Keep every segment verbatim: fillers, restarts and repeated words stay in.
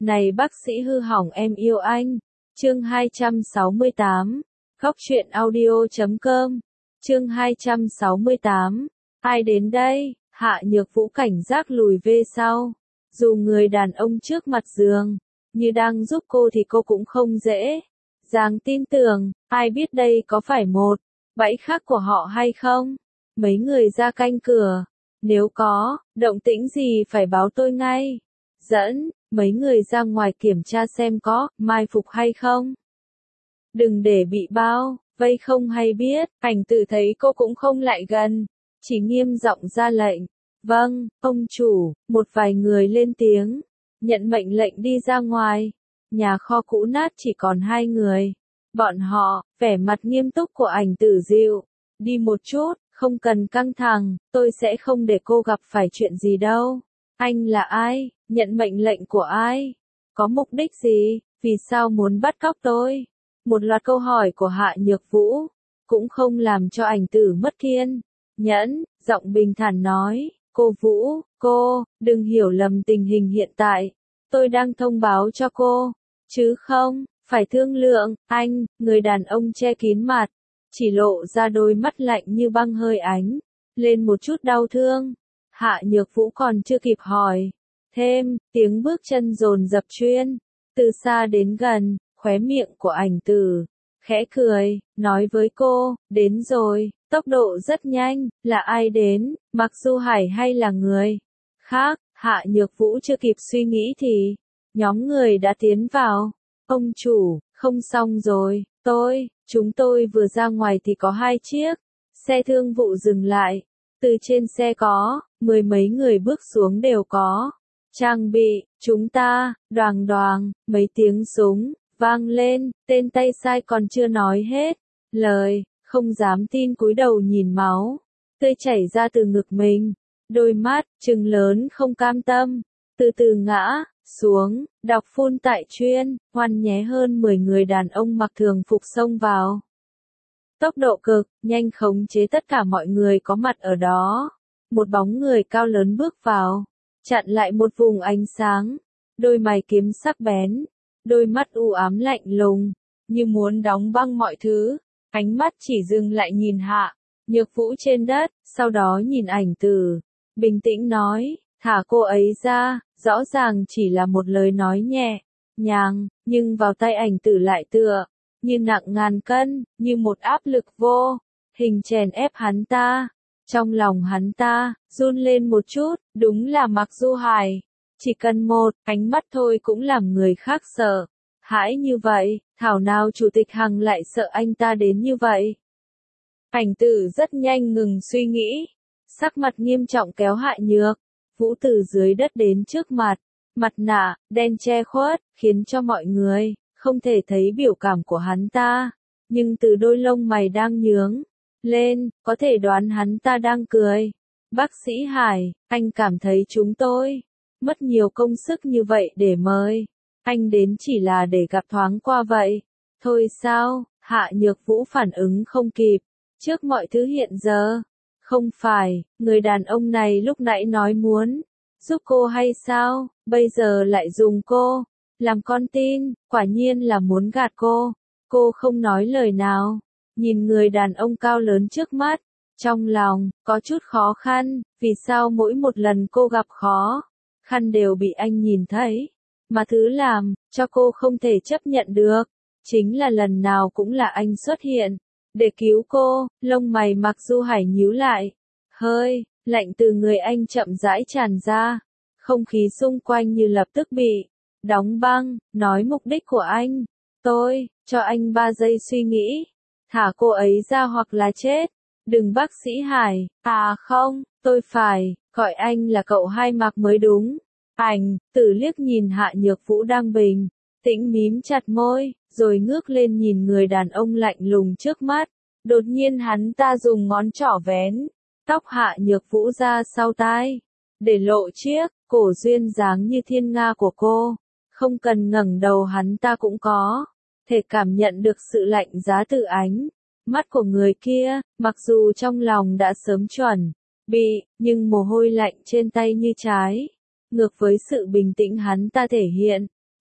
Này bác sĩ hư hỏng em yêu anh. Chương hai trăm sáu mươi tám. Góc truyện audio chấm com. Chương hai trăm sáu mươi tám. Ai đến đây? Hạ Nhược Vũ cảnh giác lùi về sau. Dù người đàn ông trước mặt giường như đang giúp cô thì cô cũng không dễ dàng tin tưởng. Ai biết đây có phải một bẫy khác của họ hay không? Mấy người ra canh cửa. Nếu có động tĩnh gì phải báo tôi ngay. Dẫn mấy người ra ngoài kiểm tra xem có mai phục hay không. Đừng để bị bao vây không hay biết. Ảnh Tử thấy cô cũng không lại gần, chỉ nghiêm giọng ra lệnh. Vâng, ông chủ. Một vài người lên tiếng, nhận mệnh lệnh đi ra ngoài. Nhà kho cũ nát chỉ còn hai người. Bọn họ, vẻ mặt nghiêm túc của Ảnh Tử dịu đi một chút. Không cần căng thẳng, tôi sẽ không để cô gặp phải chuyện gì đâu. Anh là ai? Nhận mệnh lệnh của ai? Có mục đích gì? Vì sao muốn bắt cóc tôi? Một loạt câu hỏi của Hạ Nhược Vũ cũng không làm cho Ảnh Tử mất kiên nhẫn, giọng bình thản nói, cô Vũ, cô, đừng hiểu lầm tình hình hiện tại. Tôi đang thông báo cho cô, chứ không phải thương lượng. Anh, người đàn ông che kín mặt, chỉ lộ ra đôi mắt lạnh như băng hơi ánh lên một chút đau thương. Hạ Nhược Vũ còn chưa kịp hỏi thêm, tiếng bước chân dồn dập chuyên từ xa đến gần. Khóe miệng của Ảnh Tử khẽ cười, nói với cô, đến rồi. Tốc độ rất nhanh. Là ai đến? Mạc Du Hải hay là người khác? Hạ Nhược Vũ chưa kịp suy nghĩ thì nhóm người đã tiến vào. Ông chủ, không xong rồi. Tôi, chúng tôi vừa ra ngoài thì có hai chiếc xe thương vụ dừng lại. Từ trên xe có mười mấy người bước xuống đều có trang bị. Chúng ta, đoàng đoàng, mấy tiếng súng vang lên. Tên tay sai còn chưa nói hết lời, không dám tin cúi đầu nhìn máu tươi chảy ra từ ngực mình. Đôi mắt trừng lớn không cam tâm, từ từ ngã xuống. Đọc phun tại chuyên hoan nhé. Hơn mười người đàn ông mặc thường phục xông vào. Tốc độ cực nhanh khống chế tất cả mọi người có mặt ở đó. Một bóng người cao lớn bước vào, chặn lại một vùng ánh sáng. Đôi mày kiếm sắc bén, đôi mắt u ám lạnh lùng, như muốn đóng băng mọi thứ. Ánh mắt chỉ dừng lại nhìn Hạ Nhược Vũ trên đất, sau đó nhìn Ảnh Tử, bình tĩnh nói, thả cô ấy ra. Rõ ràng chỉ là một lời nói nhẹ nhàng, nhưng vào tay Ảnh Tử lại tựa như nặng ngàn cân, như một áp lực vô hình chèn ép hắn ta. Trong lòng hắn ta run lên một chút. Đúng là Mạc Du Hải, chỉ cần một ánh mắt thôi cũng làm người khác sợ hãi như vậy. Thảo nào Chủ tịch Hằng lại sợ anh ta đến như vậy. Ảnh Tử rất nhanh ngừng suy nghĩ, sắc mặt nghiêm trọng kéo Hạ Nhược Vũ từ dưới đất đến trước mặt. Mặt nạ đen che khuất, khiến cho mọi người không thể thấy biểu cảm của hắn ta, nhưng từ đôi lông mày đang nhướng lên, có thể đoán hắn ta đang cười. Bác sĩ Hải, anh cảm thấy chúng tôi mất nhiều công sức như vậy để mời anh đến chỉ là để gặp thoáng qua vậy thôi sao? Hạ Nhược Vũ phản ứng không kịp trước mọi thứ hiện giờ. Không phải, người đàn ông này lúc nãy nói muốn giúp cô hay sao? Bây giờ lại dùng cô làm con tin, quả nhiên là muốn gạt cô. Cô không nói lời nào, nhìn người đàn ông cao lớn trước mắt, trong lòng có chút khó khăn. Vì sao mỗi một lần cô gặp khó khăn đều bị anh nhìn thấy, mà thứ làm cho cô không thể chấp nhận được chính là lần nào cũng là anh xuất hiện để cứu cô. Lông mày Mạc Du Hải nhíu lại, hơi lạnh từ người anh chậm rãi tràn ra. Không khí xung quanh như lập tức bị đóng băng. Nói mục đích của anh, tôi cho anh ba giây suy nghĩ, thả cô ấy ra hoặc là chết. Đừng bác sĩ Hải, à không, tôi phải gọi anh là cậu Hai Mạc mới đúng. Ảnh Tử liếc nhìn Hạ Nhược Vũ đang bình tĩnh mím chặt môi, rồi ngước lên nhìn người đàn ông lạnh lùng trước mắt. Đột nhiên hắn ta dùng ngón trỏ vén tóc Hạ Nhược Vũ ra sau tai, để lộ chiếc cổ duyên dáng như thiên nga của cô. Không cần ngẩng đầu hắn ta cũng có thể cảm nhận được sự lạnh giá từ ánh mắt của người kia. Mặc dù trong lòng đã sớm chuẩn bị, nhưng mồ hôi lạnh trên tay như trái ngược với sự bình tĩnh hắn ta thể hiện.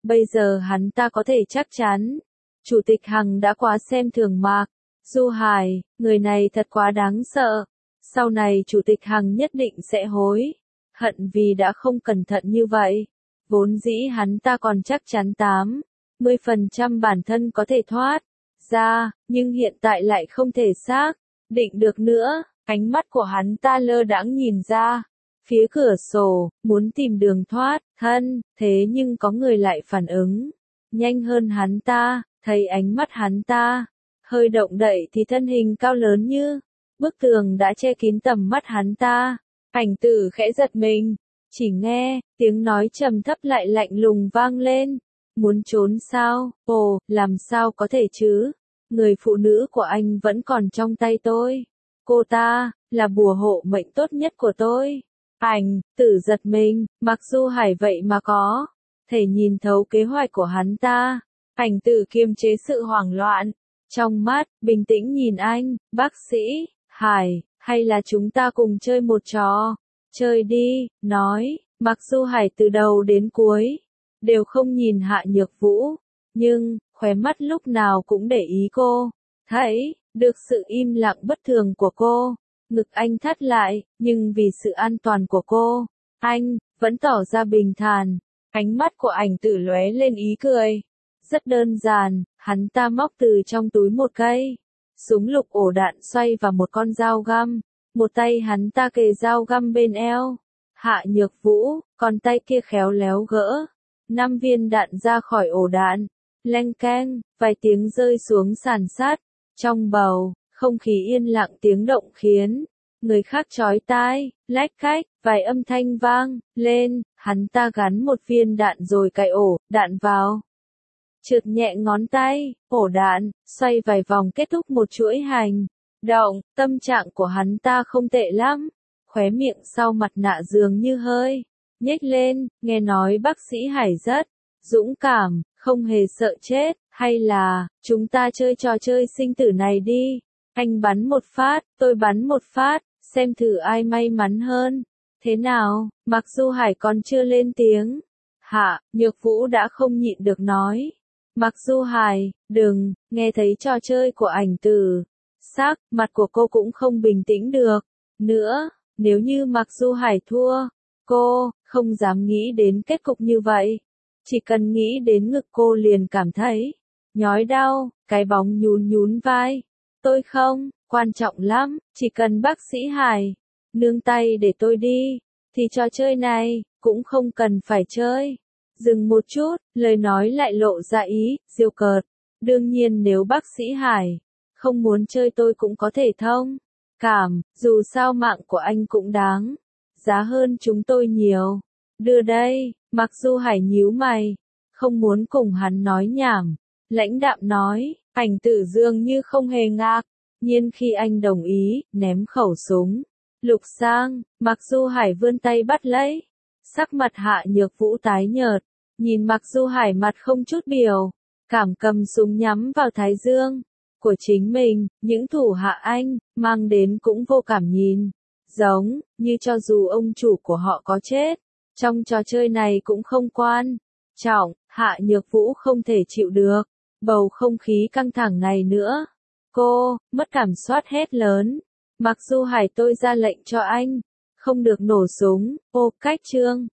Bây giờ hắn ta có thể chắc chắn. Chủ tịch Hằng đã quá xem thường Mạc Du Hải, người này thật quá đáng sợ. Sau này Chủ tịch Hằng nhất định sẽ hối hận vì đã không cẩn thận như vậy. Vốn dĩ hắn ta còn chắc chắn tám mươi phần trăm bản thân có thể thoát ra, nhưng hiện tại lại không thể xác định được nữa. Ánh mắt của hắn ta lơ đãng nhìn ra phía cửa sổ, muốn tìm đường thoát thân, thế nhưng có người lại phản ứng nhanh hơn hắn ta, thấy ánh mắt hắn ta hơi động đậy thì thân hình cao lớn như bức tường đã che kín tầm mắt hắn ta. Ảnh Tử khẽ giật mình, chỉ nghe tiếng nói trầm thấp lại lạnh lùng vang lên. Muốn trốn sao? Ồ, làm sao có thể chứ? Người phụ nữ của anh vẫn còn trong tay tôi. Cô ta là bùa hộ mệnh tốt nhất của tôi. Ảnh Tử giật mình, Mạc Du Hải vậy mà có thể nhìn thấu kế hoạch của hắn ta. Ảnh Tử kiềm chế sự hoảng loạn trong mắt, bình tĩnh nhìn anh. Bác sĩ Hải, hay là chúng ta cùng chơi một trò? Chơi đi, nói. Mạc Du Hải từ đầu đến cuối đều không nhìn Hạ Nhược Vũ, nhưng khóe mắt lúc nào cũng để ý cô. Thấy được sự im lặng bất thường của cô, ngực anh thắt lại, nhưng vì sự an toàn của cô, anh vẫn tỏ ra bình thản. Ánh mắt của Ảnh Tử lóe lên ý cười. Rất đơn giản, hắn ta móc từ trong túi một cây súng lục ổ đạn xoay và một con dao găm. Một tay hắn ta kề dao găm bên eo Hạ Nhược Vũ, còn tay kia khéo léo gỡ năm viên đạn ra khỏi ổ đạn. Leng keng, vài tiếng rơi xuống sàn sắt. Trong bầu không khí yên lặng, tiếng động khiến người khác chói tai. Lách cách, vài âm thanh vang lên. Hắn ta gắn một viên đạn rồi cài ổ đạn vào. Trượt nhẹ ngón tay, ổ đạn xoay vài vòng kết thúc một chuỗi hành động. Tâm trạng của hắn ta không tệ lắm. Khóe miệng sau mặt nạ dường như hơi nhếch lên. Nghe nói bác sĩ Hải rất dũng cảm, không hề sợ chết. Hay là chúng ta chơi trò chơi sinh tử này đi. Anh bắn một phát, tôi bắn một phát, xem thử ai may mắn hơn. Thế nào? Mặc dù Hải còn chưa lên tiếng, Hạ Nhược Vũ đã không nhịn được nói. Mặc dù Hải, đừng. Nghe thấy trò chơi của Ảnh Tử, sắc mặt của cô cũng không bình tĩnh được nữa. Nếu như Mặc dù Hải thua, cô không dám nghĩ đến kết cục như vậy. Chỉ cần nghĩ đến ngực cô liền cảm thấy nhói đau. Cái bóng nhún nhún vai. Tôi không quan trọng lắm, chỉ cần bác sĩ Hải nương tay để tôi đi, thì trò chơi này cũng không cần phải chơi. Dừng một chút, lời nói lại lộ ra ý giễu cợt. Đương nhiên nếu bác sĩ Hải không muốn chơi tôi cũng có thể thông cảm, dù sao mạng của anh cũng đáng giá hơn chúng tôi nhiều. Đưa đây. Mặc dù Hải nhíu mày, không muốn cùng hắn nói nhảm, lãnh đạm nói. Ảnh Tử dường như không hề ngạc nhiên khi anh đồng ý, ném khẩu súng lục sang. Mặc dù Hải vươn tay bắt lấy. Sắc mặt Hạ Nhược Vũ tái nhợt, nhìn Mặc dù Hải mặt không chút biểu cảm cầm súng nhắm vào thái dương của chính mình. Những thủ hạ anh mang đến cũng vô cảm, nhìn giống như cho dù ông chủ của họ có chết trong trò chơi này cũng không quan trọng. Hạ Nhược Vũ không thể chịu được bầu không khí căng thẳng này nữa. Cô mất cảm soát hét lớn. Mặc dù Hải, tôi ra lệnh cho anh không được nổ súng. Ô, cách chương